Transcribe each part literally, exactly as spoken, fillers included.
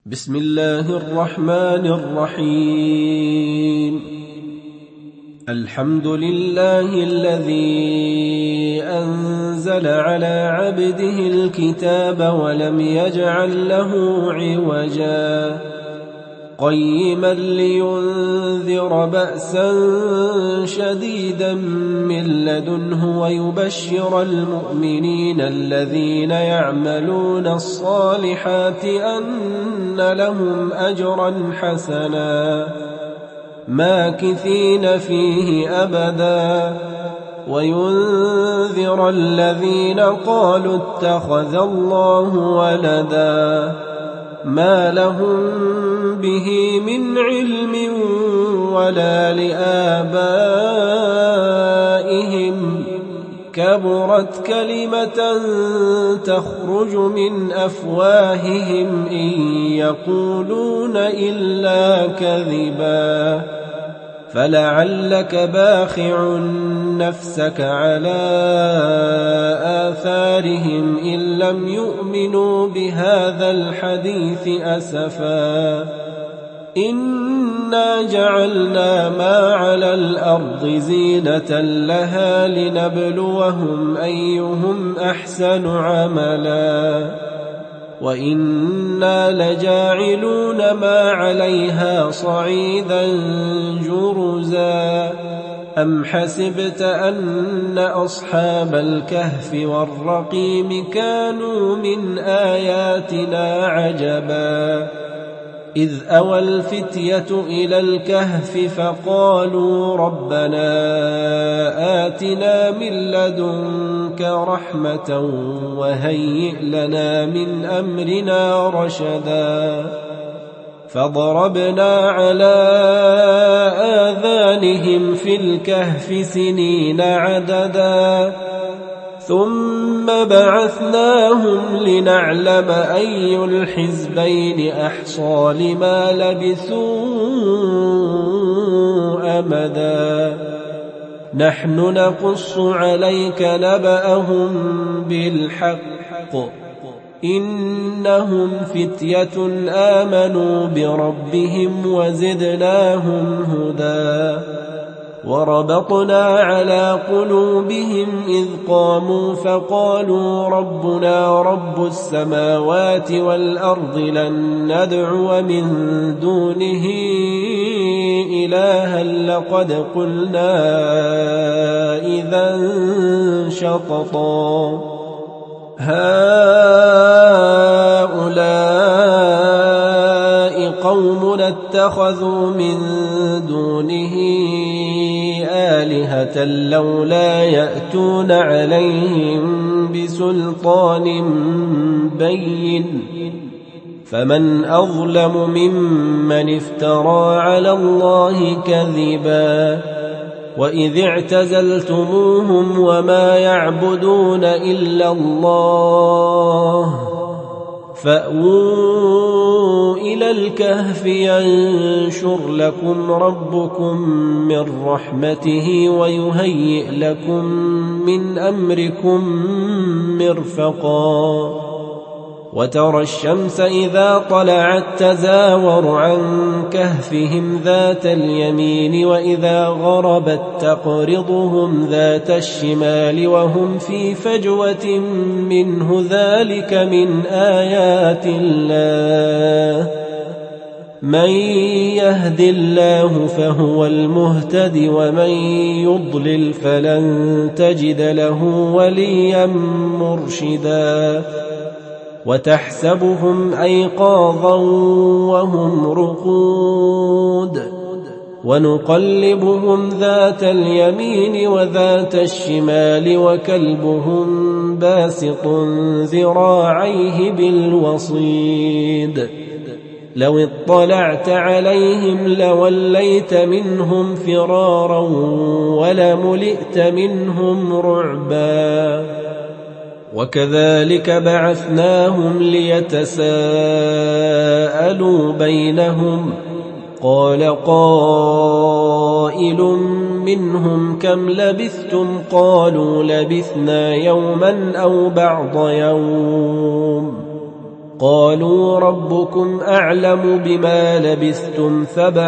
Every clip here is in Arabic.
بسم الله الرحمن الرحيم. الحمد لله الذي أنزل على عبده الكتاب ولم يجعل له عوجا قيما لينذر بأسا شديدا من لدنه ويبشر المؤمنين الذين يعملون الصالحات أن لهم أجرا حسنا ماكثين فيه أبدا وينذر الذين قالوا اتخذ الله ولدا ما لهم به من علم ولا لآبائهم كبرت كلمة تخرج من أفواههم إن يقولون إلا كذبا فلعلك باخع نفسك على آثارهم إن لم يؤمنوا بهذا الحديث أسفا إنا جعلنا ما على الأرض زينة لها لنبلوهم أيهم أحسن عملا وإنا لجاعلون ما عليها صعيدا جرزا أم حسبت أن أصحاب الكهف والرقيم كانوا من آياتنا عجبا إذ أوى الفتية إلى الكهف فقالوا ربنا آتنا من لدنك رحمة وهيئ لنا من أمرنا رشدا فضربنا على آذانهم في الكهف سنين عددا ثم بعثناهم لنعلم أي الحزبين أحصى لما لبثوا أمدا نحن نقص عليك نبأهم بالحق إنهم فتية آمنوا بربهم وزدناهم هدى وربطنا على قلوبهم إذ قاموا فقالوا ربنا رب السماوات والأرض لن ندعو من دونه إلها لقد قلنا إذا شططا هؤلاء قوم اتخذوا من دونه آلهة لولا يأتون عليهم بسلطان بين فمن أظلم ممن افترى على الله كذبا وإذ اعتزلتموهم وما يعبدون إلا الله فأووا إلى الكهف ينشر لكم ربكم من رحمته ويهيئ لكم من أمركم مرفقا وترى الشمس إذا طلعت تزاور عن كهفهم ذات اليمين وإذا غربت تقرضهم ذات الشمال وهم في فجوة منه ذلك من آيات الله من يهد الله فهو المهتد ومن يضلل فلن تجد له وليا مرشدا وتحسبهم أيقاظا وهم رقود ونقلبهم ذات اليمين وذات الشمال وكلبهم باسط ذراعيه بالوصيد لو اطلعت عليهم لوليت منهم فرارا ولملئت منهم رعبا وكذلك بعثناهم ليتساءلوا بينهم قال قائل منهم كم لبثتم قالوا لبثنا يوما أو بعض يوم قالوا ربكم أعلم بما لبثتم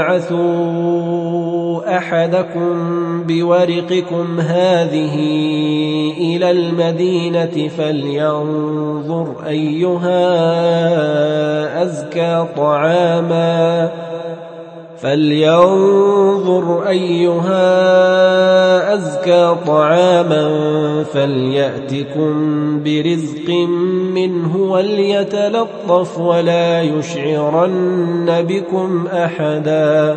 فابعثوا أحدكم بورقكم هذه إلى المدينة فلينظر أيها أزكى طعاما فلينظر أيها أزكى طعاما فليأتكم برزق منه وليتلطف ولا يشعرن بكم أحدا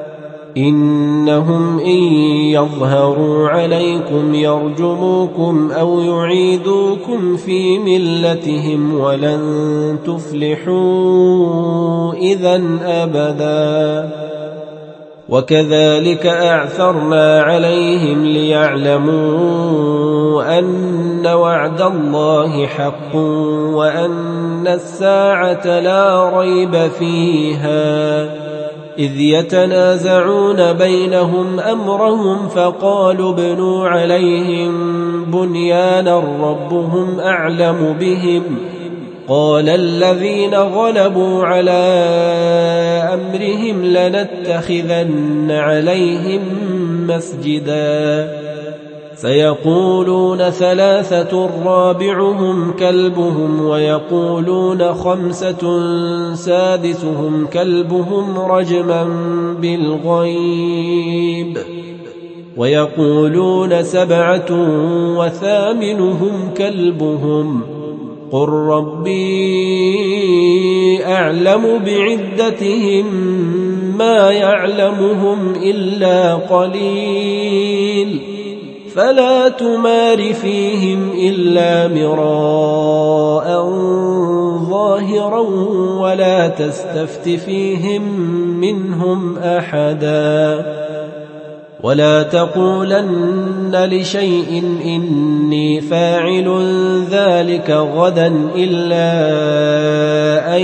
إنهم إن يظهروا عليكم يرجموكم أو يعيدوكم في ملتهم ولن تفلحوا إذن أبدا وكذلك أعثرنا عليهم ليعلموا أن وعد الله حق وأن الساعة لا ريب فيها إذ يتنازعون بينهم أمرهم فقالوا ابنوا عليهم بنيانا ربهم أعلم بهم قال الذين غلبوا على أمرهم لنتخذن عليهم مسجدا سيقولون ثلاثة رابعهم كلبهم ويقولون خمسة سادسهم كلبهم رجما بالغيب ويقولون سبعة وثامنهم كلبهم قل ربي أعلم بعدتهم ما يعلمهم إلا قليل فلا تمار فيهم إلا مراء ظاهرا ولا تستفت فيهم منهم أحدا ولا تقولن لشيء إني فاعل ذلك غدا إلا أن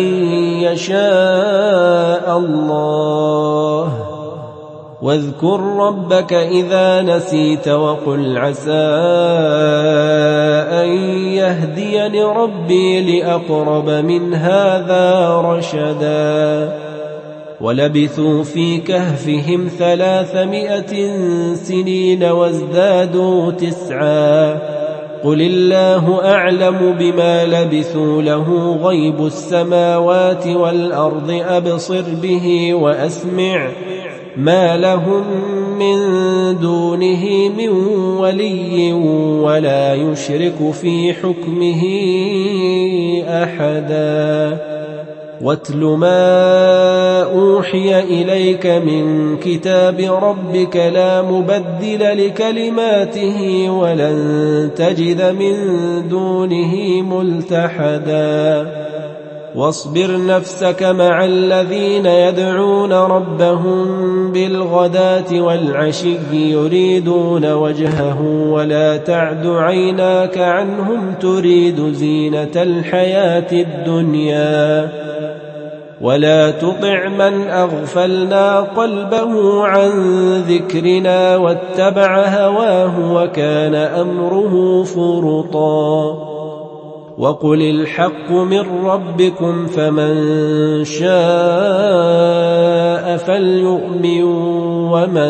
يشاء الله واذكر ربك إذا نسيت وقل عسى أن يهديني ربي لأقرب من هذا رشدا ولبثوا في كهفهم ثلاثمائة سنين وازدادوا تسعا قل الله أعلم بما لبثوا له غيب السماوات والأرض أبصر به وأسمع ما لهم من دونه من ولي ولا يشرك في حكمه أحدا واتل ما أوحي إليك من كتاب ربك لا مبدل لكلماته ولن تجد من دونه ملتحدا واصبر نفسك مع الذين يدعون ربهم بالغداة والعشي يريدون وجهه ولا تعد عيناك عنهم تريد زينة الحياة الدنيا ولا تطع من أغفلنا قلبه عن ذكرنا واتبع هواه وكان أمره فرطا وقل الحق من ربكم فمن شاء فليؤمن ومن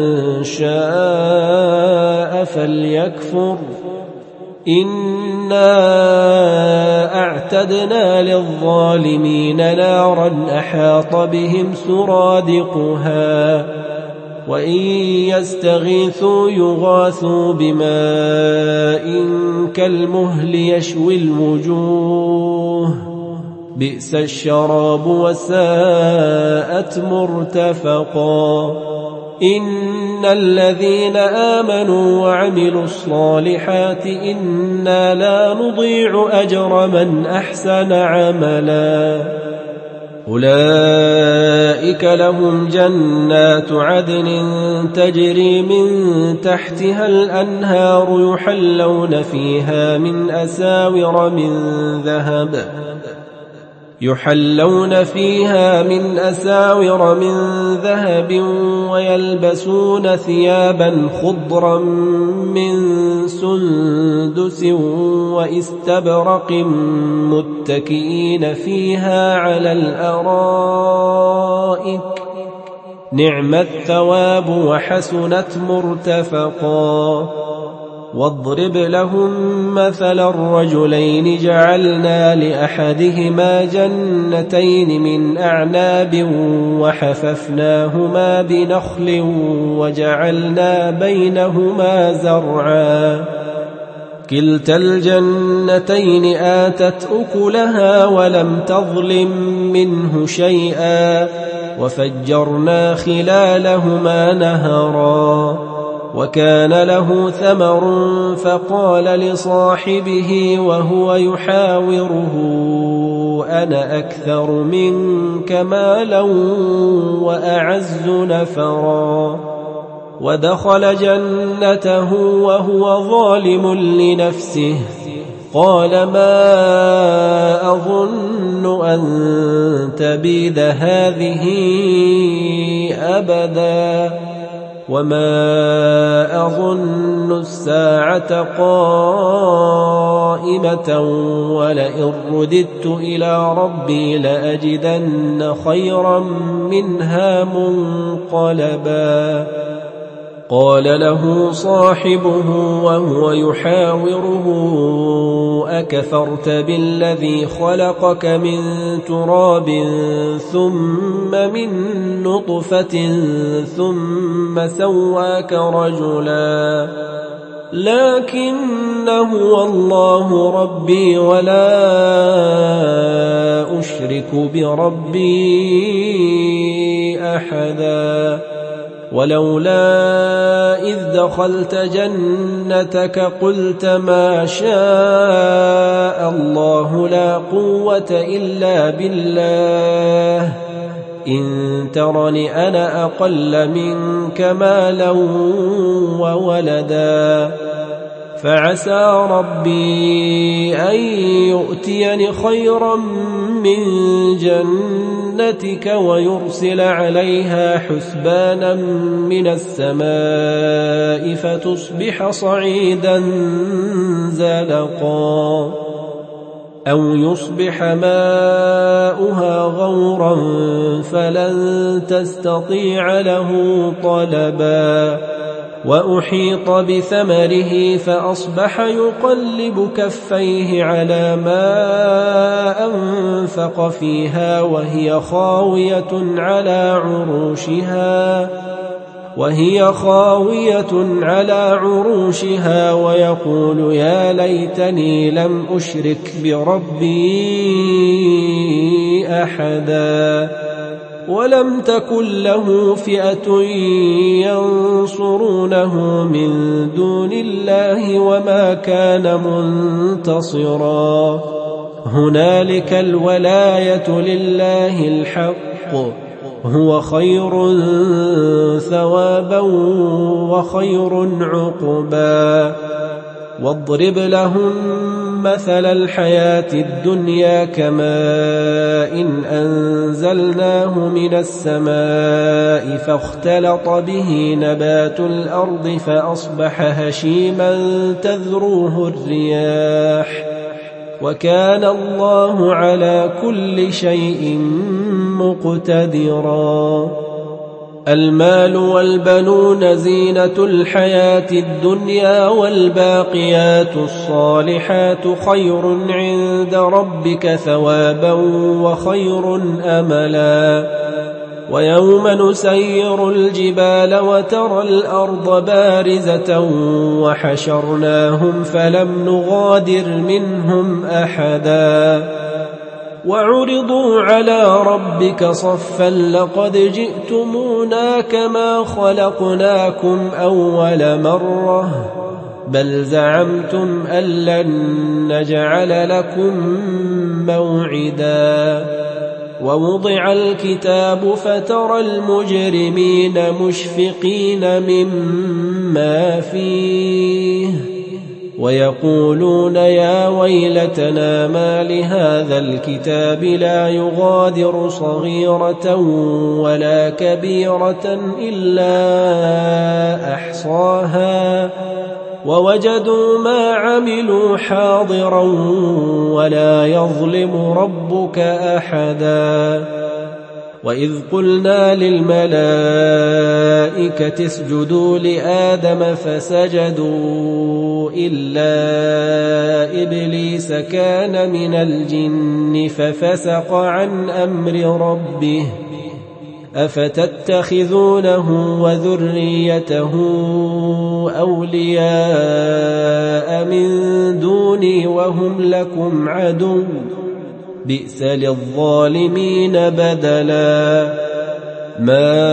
شاء فليكفر إنا أعتدنا للظالمين نارا أحاط بهم سرادقها وإن يستغيثوا يغاثوا بماء كالمهل يشوي الوجوه بئس الشراب وساءت مرتفقا إن الذين آمنوا وعملوا الصالحات إنا لا نضيع أجر من أحسن عملا أولئك لهم جنات عدن تجري من تحتها الأنهار يحلون فيها من أساور من ذهب يحلون فيها من أساور من ذهب ويلبسون ثيابا خضرا من سندس واستبرق متكئين فيها على الأرائك نعم الثواب وحسنت مرتفقا. واضرب لهم مثل الرجلين جعلنا لأحدهما جنتين من أعناب وحففناهما بنخل وجعلنا بينهما زرعا كلتا الجنتين آتت أكلها ولم تظلم منه شيئا وفجرنا خلالهما نهرا وكان له ثمر فقال لصاحبه وهو يحاوره أنا أكثر منك مالا وأعز نفرا ودخل جنته وهو ظالم لنفسه قال ما أظن أن تبيد هذه أبدا وما أظن الساعة قائمة ولئن رددت إلى ربي لأجدن خيرا منها منقلبا. قال له صاحبه وهو يحاوره أكفرت بالذي خلقك من تراب ثم من نطفة ثم سواك رجلا لكن هو الله ربي ولا أشرك بربي أحدا. ولولا إذ دخلت جنتك قلت ما شاء الله لا قوة إلا بالله إن ترني أنا أقل منك مالا وولدا فعسى ربي أن يؤتيني خيرا من جنتك ويرسل عليها حسبانا من السماء فتصبح صعيدا زلقا أو يصبح ماؤها غورا فلن تستطيع له طلبا. وأحيط بثمره فأصبح يقلب كفيه على ما أنفق فيها وهي خاوية على عروشها وهي خاوية على عروشها ويقول يا ليتني لم أشرك بربي أحدا. ولم تكن له فئة ينصرونه من دون الله وما كان منتصرا. هنالك الولاية لله الحق هو خير ثوابا وخير عقبا. واضرب لهم مثل الحياة الدنيا كماء إن أنزلناه من السماء فاختلط به نبات الأرض فأصبح هشيما تذروه الرياح وكان الله على كل شيء مقتدرا. المال والبنون زينة الحياة الدنيا والباقيات الصالحات خير عند ربك ثوابا وخير أملا. ويوم نسير الجبال وترى الأرض بارزة وحشرناهم فلم نغادر منهم أحدا. وعرضوا على ربك صفا لقد جئتمونا كما خلقناكم أول مرة بل زعمتم أن لن نجعل لكم موعدا. ووضع الكتاب فترى المجرمين مشفقين مما فيه ويقولون يا ويلتنا ما لهذا الكتاب لا يغادر صغيرة ولا كبيرة إلا أحصاها ووجدوا ما عملوا حاضرا ولا يظلم ربك أحدا. وإذ قلنا للملائكة اسجدوا لآدم فسجدوا إلا إبليس كان من الجن ففسق عن أمر ربه أفتتخذونه وذريته أولياء من دوني وهم لكم عدو بئس للظالمين بدلا. ما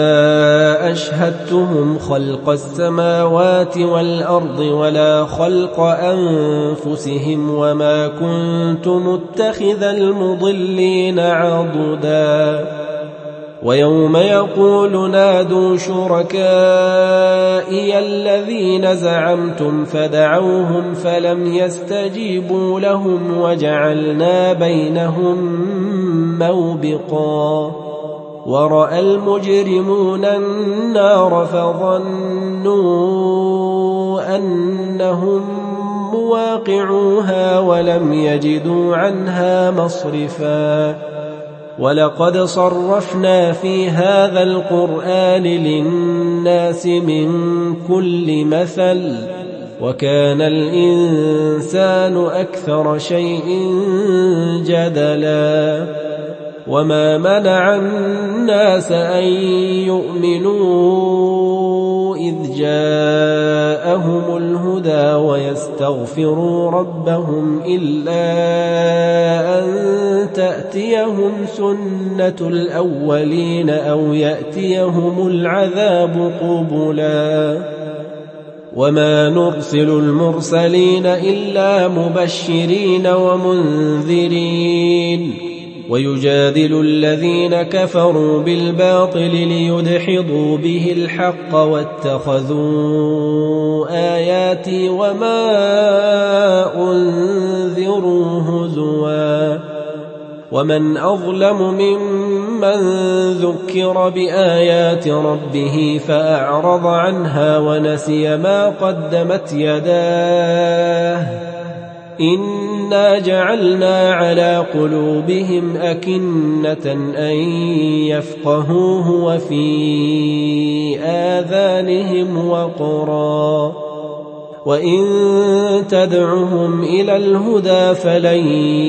أشهدتهم خلق السماوات والأرض ولا خلق أنفسهم وما كنت متخذ المضلين عضدا. ويوم يقول نادوا شركائي الذين زعمتم فدعوهم فلم يستجيبوا لهم وجعلنا بينهم موبقا. ورأى المجرمون النار فظنوا أنهم مواقعوها ولم يجدوا عنها مصرفا. ولقد صرفنا في هذا القرآن للناس من كل مثل وكان الإنسان أكثر شيء جدلا. وما منع الناس أن يؤمنوا إذ جاءهم الهدى ويستغفروا ربهم إلا أن تأتيهم سنة الأولين أو يأتيهم العذاب قبلا. وما نرسل المرسلين إلا مبشرين ومنذرين ويجادل الذين كفروا بالباطل ليدحضوا به الحق واتخذوا آياتي وما أنذروا هزوا. ومن أظلم ممن ذكر بآيات ربه فأعرض عنها ونسي ما قدمت يداه إنا جعلنا على قلوبهم أكنة أن يفقهوه وفي آذانهم وقرا وإن تدعهم إلى الهدى فلن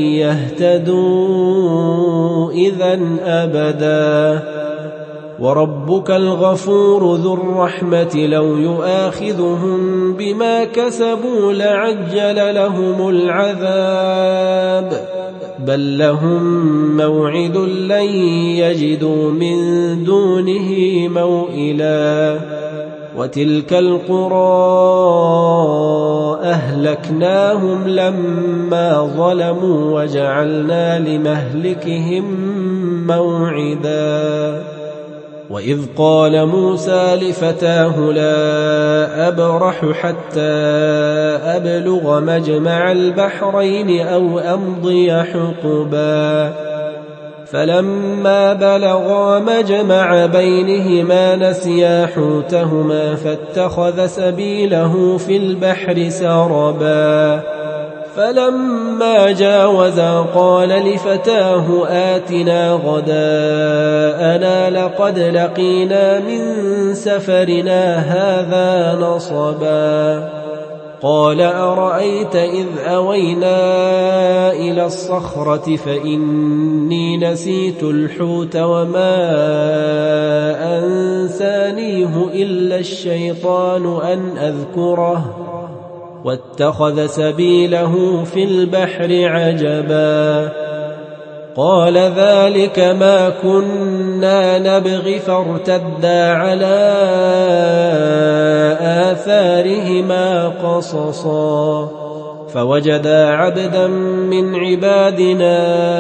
يهتدوا إذن أبدا. وربك الغفور ذو الرحمة لو يؤاخذهم بما كسبوا لعجل لهم العذاب بل لهم موعد لن يجدوا من دونه موئلا. وتلك القرى أهلكناهم لما ظلموا وجعلنا لمهلكهم موعدا. وإذ قال موسى لفتاه لا أبرح حتى أبلغ مجمع البحرين أو أمضي حقبا فلما بلغا مجمع بينهما نسيا حوتهما فاتخذ سبيله في البحر سربا فلما جاوزا قال لفتاه آتنا غداءنا لقد لقينا من سفرنا هذا نصبا قال أرأيت إذ أوينا إلى الصخرة فإني نسيت الحوت وما أنسانيه إلا الشيطان أن أذكره واتخذ سبيله في البحر عجبا قال ذلك ما كنا نبغي فارتدا على آثارهما قصصا فوجدا عبدا من عبادنا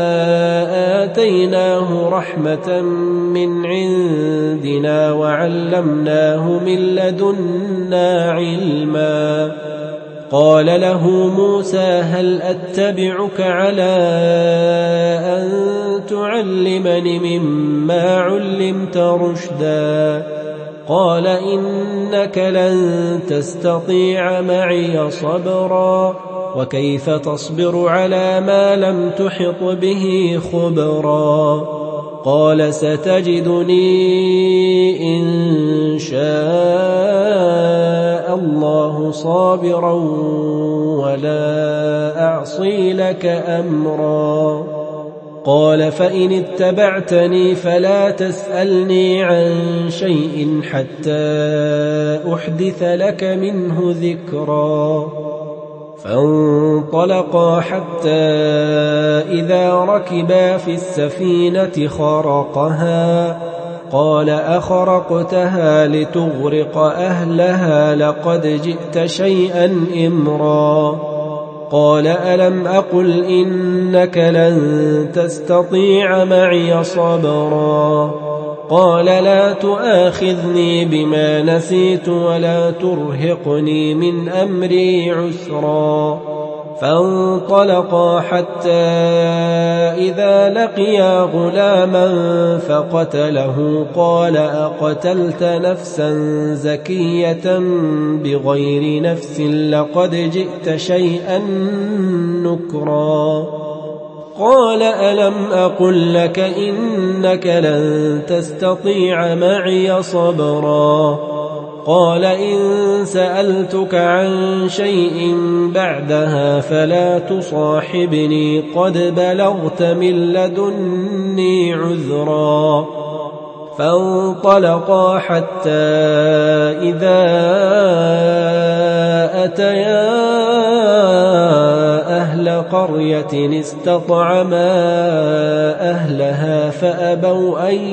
آتيناه رحمة من عندنا وعلمناه من لدنا علما قال له موسى هل أتبعك على أن تعلمني مما علمت رشدا قال إنك لن تستطيع معي صبرا وكيف تصبر على ما لم تحط به خبرا قال ستجدني إن شاء الله صابرا ولا أعصي لك أمرا قال فإن اتبعتني فلا تسألني عن شيء حتى أحدث لك منه ذكرا فانطلقا حتى إذا ركبا في السفينة خرقها قال أخرقتها لتغرق أهلها لقد جئت شيئا إمرا قال ألم أقل إنك لن تستطيع معي صبرا قال لا تؤاخذني بما نسيت ولا ترهقني من أمري عسرا فانطلقا حتى إذا لقيا غلاما فقتله قال أقتلت نفسا زكية بغير نفس لقد جئت شيئا نكرا قال ألم أقل لك إنك لن تستطيع معي صبرا قال إن سألتك عن شيء بعدها فلا تصاحبني قد بلغت من لدني عذرا فانطلقا حتى إذا أتيا أهل قرية استطعما أهلها فأبوا أن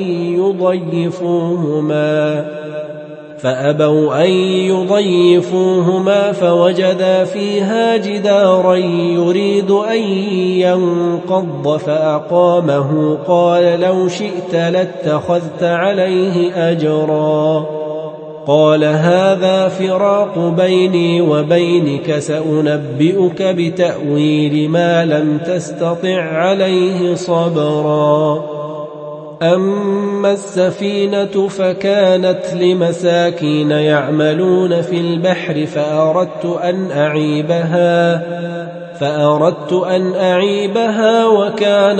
يضيفوهما فأبوا أن يضيفوهما فوجدا فيها جدارا يريد أن ينقض فأقامه قال لو شئت لاتخذت عليه أجرا قال هذا فراق بيني وبينك سأنبئك بتأويل ما لم تستطع عليه صبرا أما السفينة فكانت لمساكين يعملون في البحر فأردت أن أعيبها فأردت أن أعيبها وكان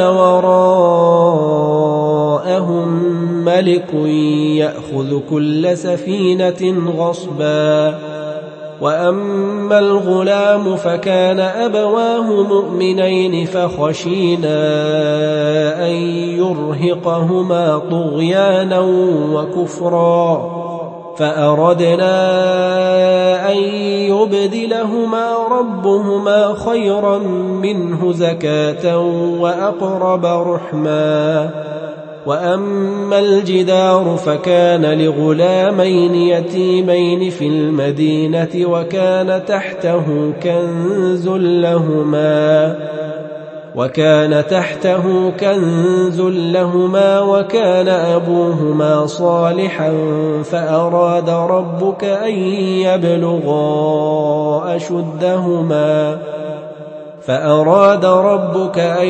وراءهم ملك يأخذ كل سفينة غصبا وأما الغلام فكان أبواه مؤمنين فخشينا أن يرهقهما طغيانا وكفرا فأردنا أن يبدلهما ربهما خيرا منه زكاة وأقرب رحما وأما الجدار فكان لغلامين يتيمين في المدينة وكان تحته كنز لهما وكان تحته كنز لهما وكان أبوهما صالحا فأراد ربك أن يبلغا أشدهما فأراد ربك أن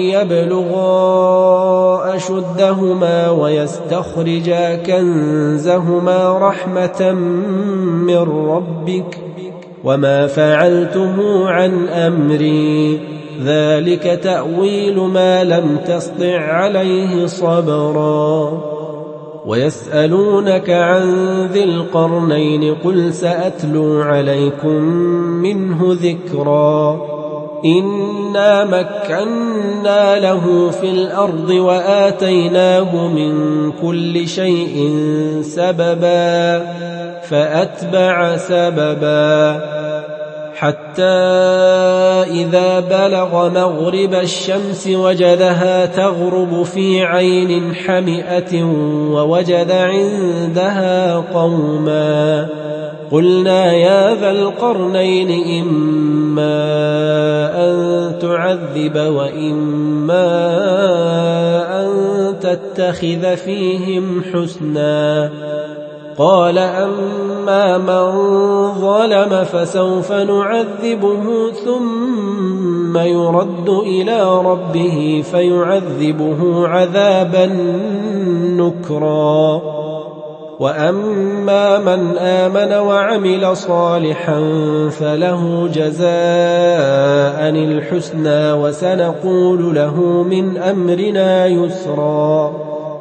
يبلغا أشدهما ويستخرجا كنزهما رحمة من ربك وما فعلته عن أمري ذلك تأويل ما لم تسطع عليه صبرا ويسألونك عن ذي القرنين قل سأتلو عليكم منه ذكرا إنا مكنا له في الأرض وآتيناه من كل شيء سببا فأتبع سببا حتى إذا بلغ مغرب الشمس وجدها تغرب في عين حمئة ووجد عندها قوما قلنا يا ذا القرنين إما أن تعذب وإما أن تتخذ فيهم حسنا قال أما من ظلم فسوف نعذبه ثم يرد إلى ربه فيعذبه عذابا نكرا وأما من آمن وعمل صالحا فله جزاء الحسنى وسنقول له من أمرنا يسرا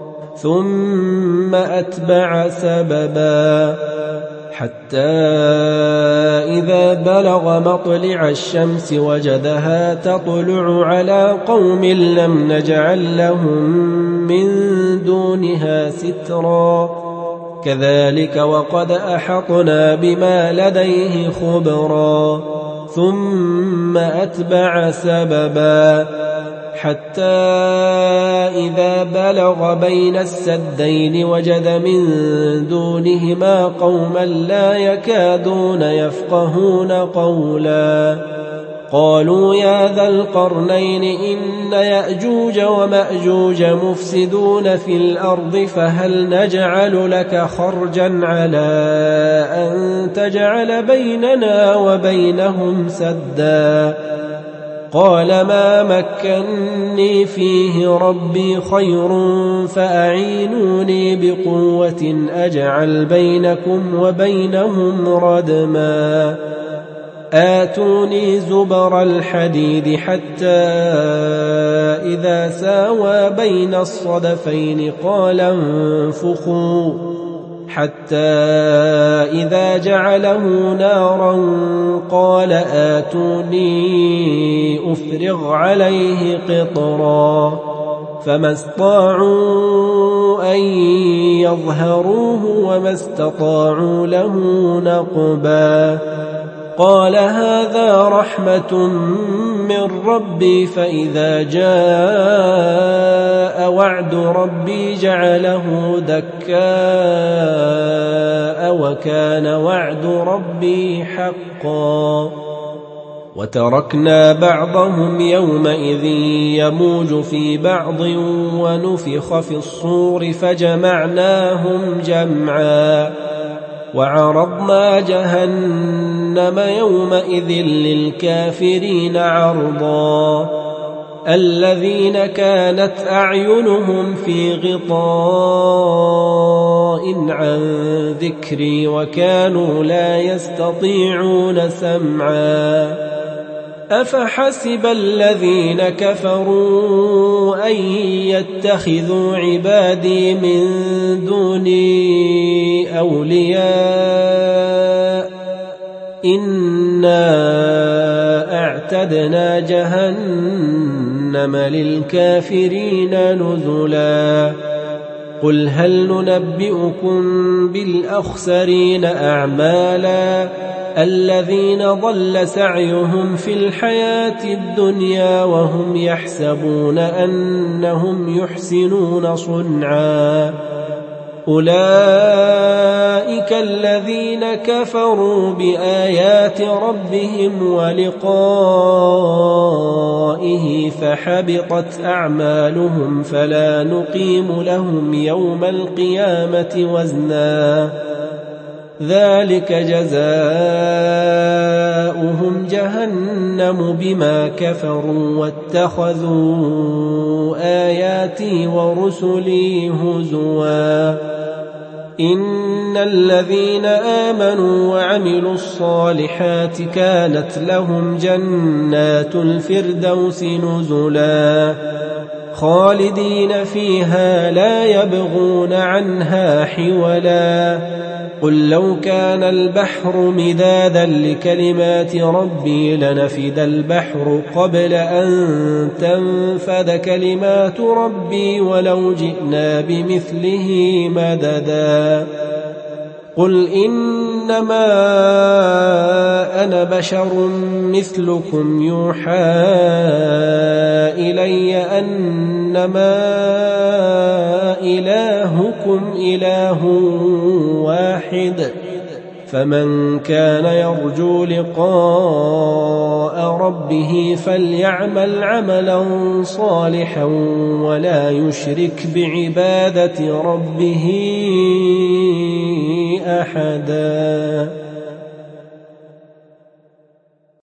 ثم أتبع سببا حتى إذا بلغ مطلع الشمس وجدها تطلع على قوم لم نجعل لهم من دونها سترا كذلك وقد أحطنا بما لديه خبرا ثم أتبع سببا حتى إذا بلغ بين السدين وجد من دونهما قوما لا يكادون يفقهون قولا قالوا يا ذا القرنين إن يأجوج ومأجوج مفسدون في الأرض فهل نجعل لك خرجا على أن تجعل بيننا وبينهم سدا قال ما مكني فيه ربي خير فأعينوني بقوة أجعل بينكم وبينهم ردما آتوني زبر الحديد حتى إذا ساوى بين الصدفين قال انفخوا حتى إذا جعله نارا قال آتوني أفرغ عليه قطرا فما استطاعوا أن يظهروه وما استطاعوا له نقبا قال هذا رحمة من ربي فإذا جاء وعد ربي جعله دكاء وكان وعد ربي حقا وتركنا بعضهم يومئذ يموج في بعض ونفخ في الصور فجمعناهم جمعا وعرضنا جهنم يومئذ للكافرين عرضا الذين كانت أعينهم في غطاء عن ذكري وكانوا لا يستطيعون سمعا أفحسب الذين كفروا أن يتخذوا عبادي من دوني أولياء إنا أعتدنا جهنم للكافرين نزلا قل هل ننبئكم بالأخسرين أعمالا الذين ضل سعيهم في الحياة الدنيا وهم يحسبون أنهم يحسنون صنعا أولئك الذين كفروا بآيات ربهم ولقائه فحبطت أعمالهم فلا نقيم لهم يوم القيامة وزنا ذلك جزاؤهم جهنم بما كفروا واتخذوا آياتي ورسلي هزوا إن الذين آمنوا وعملوا الصالحات كانت لهم جنات الفردوس نزلا خالدين فيها لا يبغون عنها حولا قل لو كان البحر مدادا لكلمات ربي لنفد البحر قبل أن تنفد كلمات ربي ولو جئنا بمثله مددا قل إنما أنا بشر مثلكم يوحى إلي أنما إلهكم إله واحد فمن كان يرجو لقاء ربه فليعمل عملا صالحا ولا يشرك بعبادة ربه أحدا.